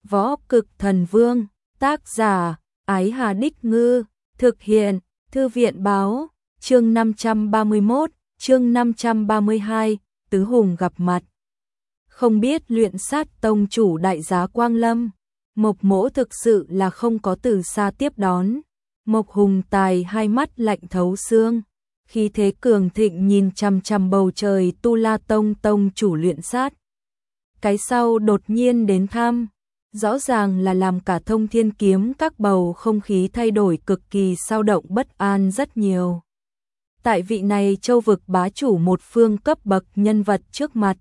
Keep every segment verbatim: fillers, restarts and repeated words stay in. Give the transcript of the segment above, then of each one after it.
Võ Cực Thần Vương, tác giả, Ái Hà Đích Ngư, thực hiện, Thư viện Báo, chương năm trăm ba mươi mốt, chương năm trăm ba mươi hai, Tứ Hùng gặp mặt. Không biết Luyện Sát tông chủ đại giá Quang Lâm, Mộc Mỗ thực sự là không có từ xa tiếp đón. Mộc Hùng Tài hai mắt lạnh thấu xương, khí thế cường thịnh nhìn chằm chằm bầu trời Tu La Tông tông chủ Luyện Sát. Cái sau đột nhiên đến thăm, rõ ràng là làm cả Thông Thiên Kiếm các bầu không khí thay đổi cực kỳ xao động bất an rất nhiều. Tại vị này châu vực bá chủ một phương cấp bậc nhân vật trước mặt,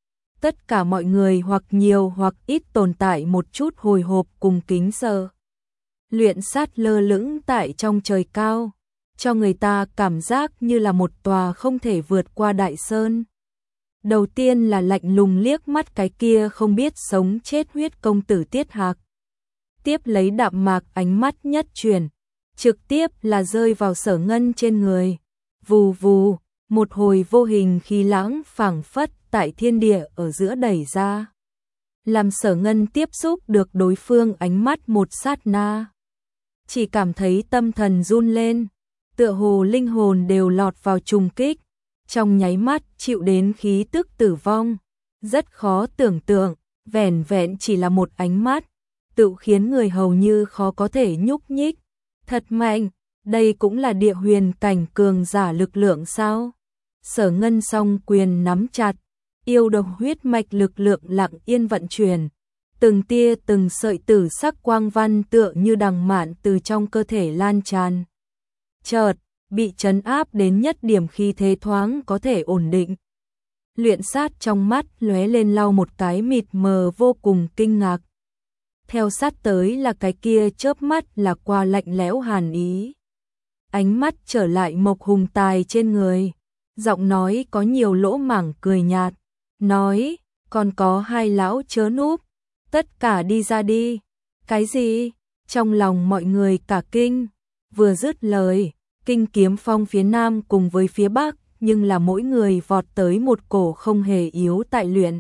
tất cả mọi người hoặc nhiều hoặc ít tồn tại một chút hồi hộp cùng kính sợ. Luyện Sát lơ lửng tại trong trời cao, cho người ta cảm giác như là một tòa không thể vượt qua đại sơn. Đầu tiên là lạnh lùng liếc mắt cái kia không biết sống chết huyết công tử Tiết Hạc. Tiếp lấy đạm mạc ánh mắt nhất chuyển, trực tiếp là rơi vào Sở Ngân trên người. Vù vù, một hồi vô hình khí lãng phảng phất tại thiên địa ở giữa đẩy ra, làm Sở Ngân tiếp xúc được đối phương ánh mắt một sát na. Chỉ cảm thấy tâm thần run lên, tựa hồ linh hồn đều lọt vào trùng kích, trong nháy mắt chịu đến khí tức tử vong. Rất khó tưởng tượng, vẻn vẹn chỉ là một ánh mắt, tự khiến người hầu như khó có thể nhúc nhích. Thật mạnh, đây cũng là địa huyền cảnh cường giả lực lượng sao? Sở Ngân song quyền nắm chặt, yêu độc huyết mạch lực lượng lặng yên vận chuyển. Từng tia từng sợi tử sắc quang văn tựa như đằng mạn từ trong cơ thể lan tràn. Chợt, bị trấn áp đến nhất điểm khi thế thoáng có thể ổn định. Luyện Sát trong mắt lóe lên lau một cái mịt mờ vô cùng kinh ngạc. Theo sát tới là cái kia chớp mắt là qua lạnh lẽo hàn ý. Ánh mắt trở lại Mộc Hùng Tài trên người, giọng nói có nhiều lỗ mảng cười nhạt, nói, còn có hai lão chớ núp, tất cả đi ra đi. Cái gì? Trong lòng mọi người cả kinh, vừa dứt lời, Kinh Kiếm Phong phía nam cùng với phía bắc, nhưng là mỗi người vọt tới một cổ không hề yếu tại Luyện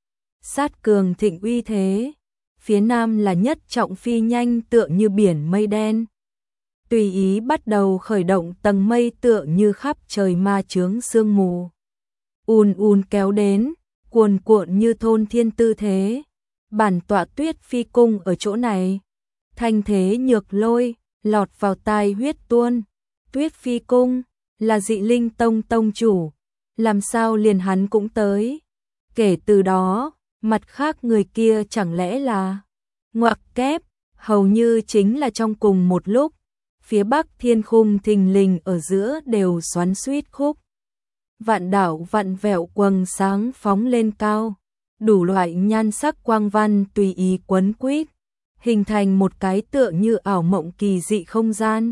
Sát cường thịnh uy thế. Phía nam là nhất trọng phi nhanh tựa như biển mây đen, tùy ý bắt đầu khởi động tầng mây tựa như khắp trời ma chướng sương mù. Ùn ùn kéo đến, cuồn cuộn như thôn thiên tư thế. Bản tọa Tuyết Phi cung ở chỗ này. Thanh thế nhược lôi, lọt vào tai huyết tuôn. Tuyết Phi cung, là Dị Linh Tông tông chủ. Làm sao liền hắn cũng tới? Kể từ đó, mặt khác người kia chẳng lẽ là... Ngoặc kép, hầu như chính là trong cùng một lúc. Phía bắc thiên khung thình lình ở giữa đều xoắn xuýt khúc. Vạn đảo vạn vẹo quầng sáng phóng lên cao. Đủ loại nhan sắc quang văn tùy ý quấn quýt, hình thành một cái tựa như ảo mộng kỳ dị không gian.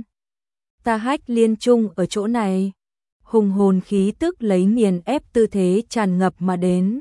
Ta Hách Liên Trung ở chỗ này. Hùng hồn khí tức lấy nghiền ép tư thế tràn ngập mà đến.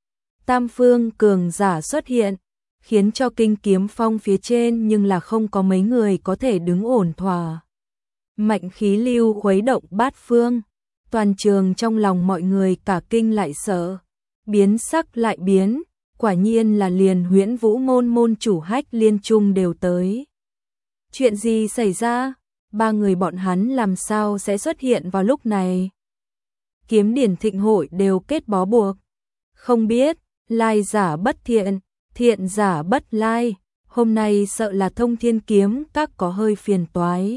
Tam phương cường giả xuất hiện, khiến cho Kinh Kiếm Phong phía trên nhưng là không có mấy người có thể đứng ổn thỏa. Mạnh khí lưu khuấy động bát phương, toàn trường trong lòng mọi người cả kinh lại sợ. Biến sắc lại biến, quả nhiên là liền Huyễn Vũ môn môn chủ Hách Liên Trung đều tới. Chuyện gì xảy ra? Ba người bọn hắn làm sao sẽ xuất hiện vào lúc này? Kiếm điển thịnh hội đều kết bó buộc. Không biết, lai giả bất thiện, thiện giả bất lai, hôm nay sợ là Thông Thiên Kiếm các có hơi phiền toái.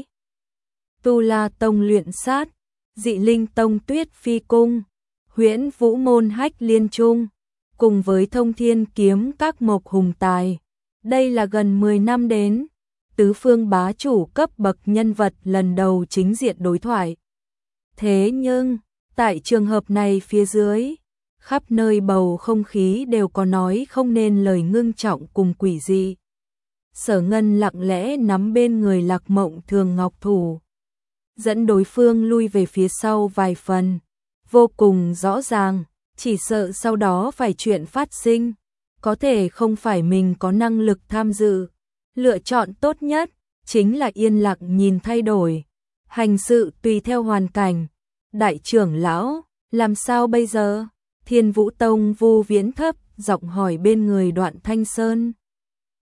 Tu La Tông Luyện Sát, Dị Linh Tông Tuyết Phi cung, Huyễn Vũ môn Hách Liên Trung, cùng với Thông Thiên Kiếm các Mộc Hùng Tài. Đây là gần mười năm đến, tứ phương bá chủ cấp bậc nhân vật lần đầu chính diện đối thoại. Thế nhưng, tại trường hợp này phía dưới, khắp nơi bầu không khí đều có nói không nên lời ngưng trọng cùng quỷ dị. Sở Ngân lặng lẽ nắm bên người Lạc Mộng Thường ngọc thủ, dẫn đối phương lui về phía sau vài phần. Vô cùng rõ ràng, chỉ sợ sau đó phải chuyện phát sinh, có thể không phải mình có năng lực tham dự. Lựa chọn tốt nhất chính là yên lặng nhìn thay đổi, hành sự tùy theo hoàn cảnh. Đại trưởng lão, làm sao bây giờ? Thiên Vũ Tông Vu Viễn thấp giọng hỏi bên người Đoạn Thanh Sơn.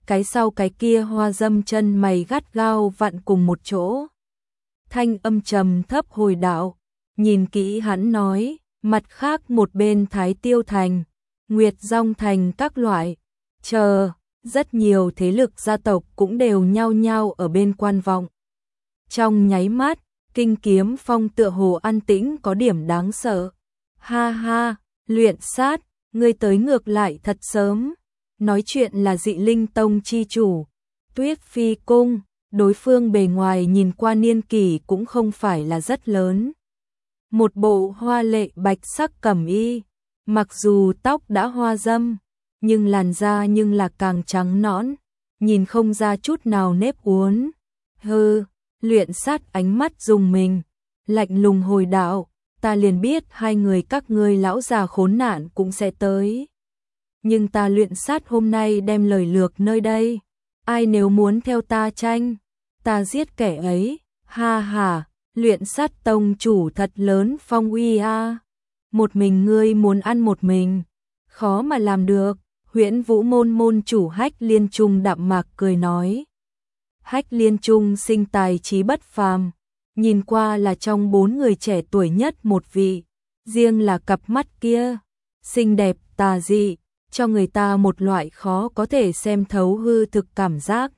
cái sau cái kia hoa dâm chân mày gắt gao vặn cùng một chỗ. Thanh âm trầm thấp hồi đạo, nhìn kỹ hắn nói, mặt khác một bên Thái Tiêu Thành, Nguyệt Dong Thành các loại, chờ, rất nhiều thế lực gia tộc cũng đều nhao nhao ở bên quan vọng. Trong nháy mắt, Kinh Kiếm Phong tựa hồ an tĩnh có điểm đáng sợ. Ha ha, Luyện Sát, ngươi tới ngược lại thật sớm. Nói chuyện là Dị Linh Tông chi chủ, Tuyết Phi Cung, đối phương bề ngoài nhìn qua niên kỷ cũng không phải là rất lớn. Một bộ hoa lệ bạch sắc cẩm y, mặc dù tóc đã hoa dâm, nhưng làn da nhưng là càng trắng nõn, nhìn không ra chút nào nếp uốn. Hừ, Luyện Sát ánh mắt dùng mình, lạnh lùng hồi đạo, ta liền biết hai người các ngươi lão già khốn nạn cũng sẽ tới. Nhưng ta Luyện Sát hôm nay đem lời lược nơi đây, ai nếu muốn theo ta tranh, ta giết kẻ ấy. Ha ha, Luyện Sát tông chủ thật lớn phong uy a. Một mình ngươi muốn ăn một mình, khó mà làm được. Huyễn Vũ môn môn chủ Hách Liên Trung đạm mạc cười nói. Hách Liên Trung sinh tài trí bất phàm, nhìn qua là trong bốn người trẻ tuổi nhất một vị, riêng là cặp mắt kia, xinh đẹp tà dị, cho người ta một loại khó có thể xem thấu hư thực cảm giác.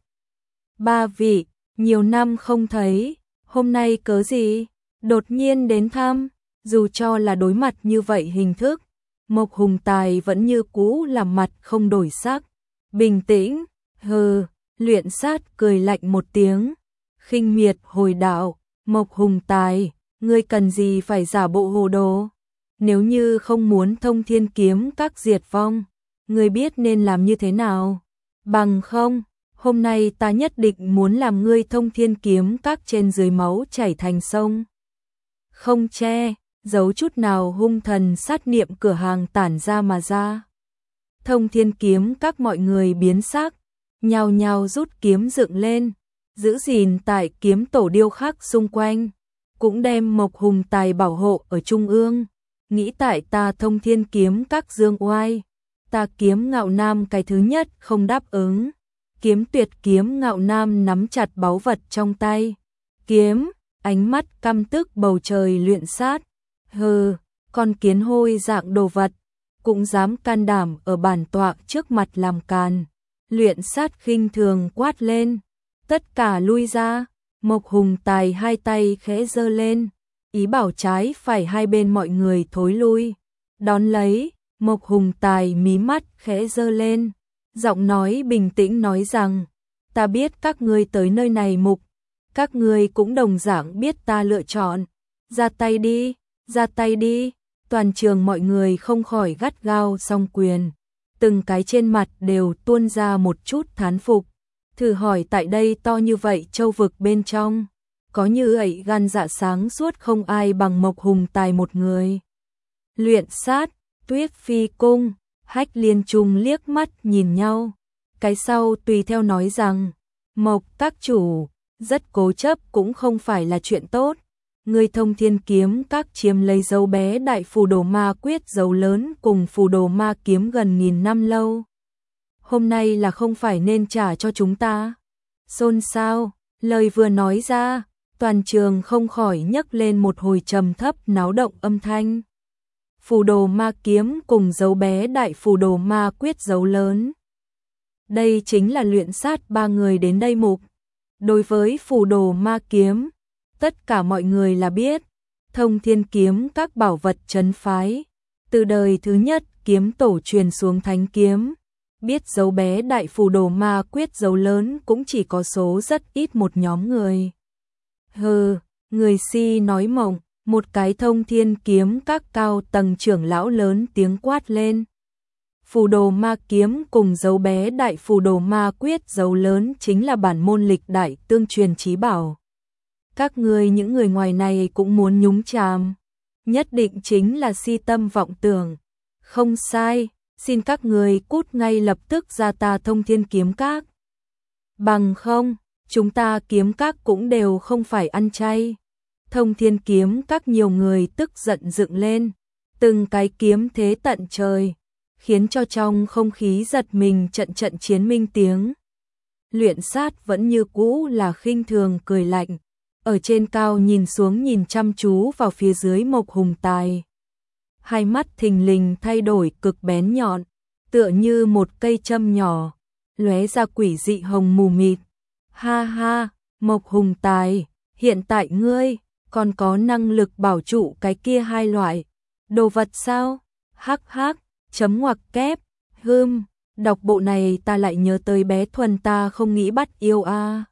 Ba vị, nhiều năm không thấy, hôm nay cớ gì, đột nhiên đến thăm, dù cho là đối mặt như vậy hình thức, Mộc Hùng Tài vẫn như cũ làm mặt không đổi sắc, bình tĩnh. Hừ, Luyện Sát cười lạnh một tiếng, khinh miệt hồi đạo, Mộc Hùng Tài, ngươi cần gì phải giả bộ hồ đồ, nếu như không muốn Thông Thiên Kiếm các diệt vong, ngươi biết nên làm như thế nào, bằng không, hôm nay ta nhất định muốn làm ngươi Thông Thiên Kiếm các trên dưới máu chảy thành sông. Không che giấu chút nào hung thần sát niệm cửa hàng tản ra mà ra. Thông Thiên Kiếm các mọi người biến sắc, nhao nhao rút kiếm dựng lên, giữ gìn tại kiếm tổ điêu khắc xung quanh, cũng đem Mộc Hùng Tài bảo hộ ở trung ương, nghĩ tại ta Thông Thiên Kiếm các dương oai, ta Kiếm Ngạo Nam cái thứ nhất không đáp ứng. Kiếm Tuyệt Kiếm Ngạo Nam nắm chặt báu vật trong tay, kiếm, ánh mắt căm tức bầu trời Luyện Sát. Hừ, con kiến hôi dạng đồ vật, cũng dám can đảm ở bản tọa trước mặt làm càn. Luyện Sát khinh thường quát lên, tất cả lui ra. Mộc Hùng Tài hai tay khẽ giơ lên, ý bảo trái phải hai bên mọi người thối lui. Đón lấy, Mộc Hùng Tài mí mắt khẽ giơ lên, giọng nói bình tĩnh nói rằng, ta biết các ngươi tới nơi này mục, các ngươi cũng đồng dạng biết ta lựa chọn, ra tay đi, ra tay đi. Toàn trường mọi người không khỏi gắt gao song quyền, từng cái trên mặt đều tuôn ra một chút thán phục. Thử hỏi tại đây to như vậy châu vực bên trong, có như ấy gan dạ sáng suốt không ai bằng Mộc Hùng Tài một người. Luyện Sát, Tuyết Phi Cung, Hách Liên Trung liếc mắt nhìn nhau, cái sau tùy theo nói rằng, Mộc các chủ, rất cố chấp cũng không phải là chuyện tốt. Người Thông Thiên Kiếm các chiếm lấy dấu bé đại phù đồ ma quyết dấu lớn cùng phù đồ ma kiếm gần nghìn năm lâu. Hôm nay là không phải nên trả cho chúng ta. Xôn xao, lời vừa nói ra, toàn trường không khỏi nhấc lên một hồi trầm thấp náo động âm thanh. Phù đồ ma kiếm cùng dấu bé đại phù đồ ma quyết dấu lớn. Đây chính là Luyện Sát ba người đến đây mục. Đối với phù đồ ma kiếm, tất cả mọi người là biết, Thông Thiên Kiếm các bảo vật trấn phái, từ đời thứ nhất kiếm tổ truyền xuống thánh kiếm, biết dấu bé đại phù đồ ma quyết dấu lớn cũng chỉ có số rất ít một nhóm người. Hừ, người si nói mộng, một cái Thông Thiên Kiếm các cao tầng trưởng lão lớn tiếng quát lên. Phù đồ ma kiếm cùng dấu bé đại phù đồ ma quyết dấu lớn chính là bản môn lịch đại tương truyền chí bảo. Các ngươi những người ngoài này cũng muốn nhúng chàm, nhất định chính là si tâm vọng tưởng. Không sai, xin các người cút ngay lập tức ra ta Thông Thiên Kiếm các. Bằng không, chúng ta kiếm các cũng đều không phải ăn chay. Thông Thiên Kiếm các nhiều người tức giận dựng lên, từng cái kiếm thế tận trời, khiến cho trong không khí giật mình trận trận chiến minh tiếng. luyện sát vẫn như cũ là khinh thường cười lạnh, ở trên cao nhìn xuống nhìn chăm chú vào phía dưới Mộc Hùng Tài. Hai mắt thình lình thay đổi cực bén nhọn, tựa như một cây châm nhỏ, lóe ra quỷ dị hồng mù mịt. Ha ha, Mộc Hùng Tài, hiện tại ngươi còn có năng lực bảo trụ cái kia hai loại đồ vật sao? Hắc hắc, chấm ngoặc kép, hưm, đọc bộ này ta lại nhớ tới bé Thuần ta không nghĩ bắt yêu a.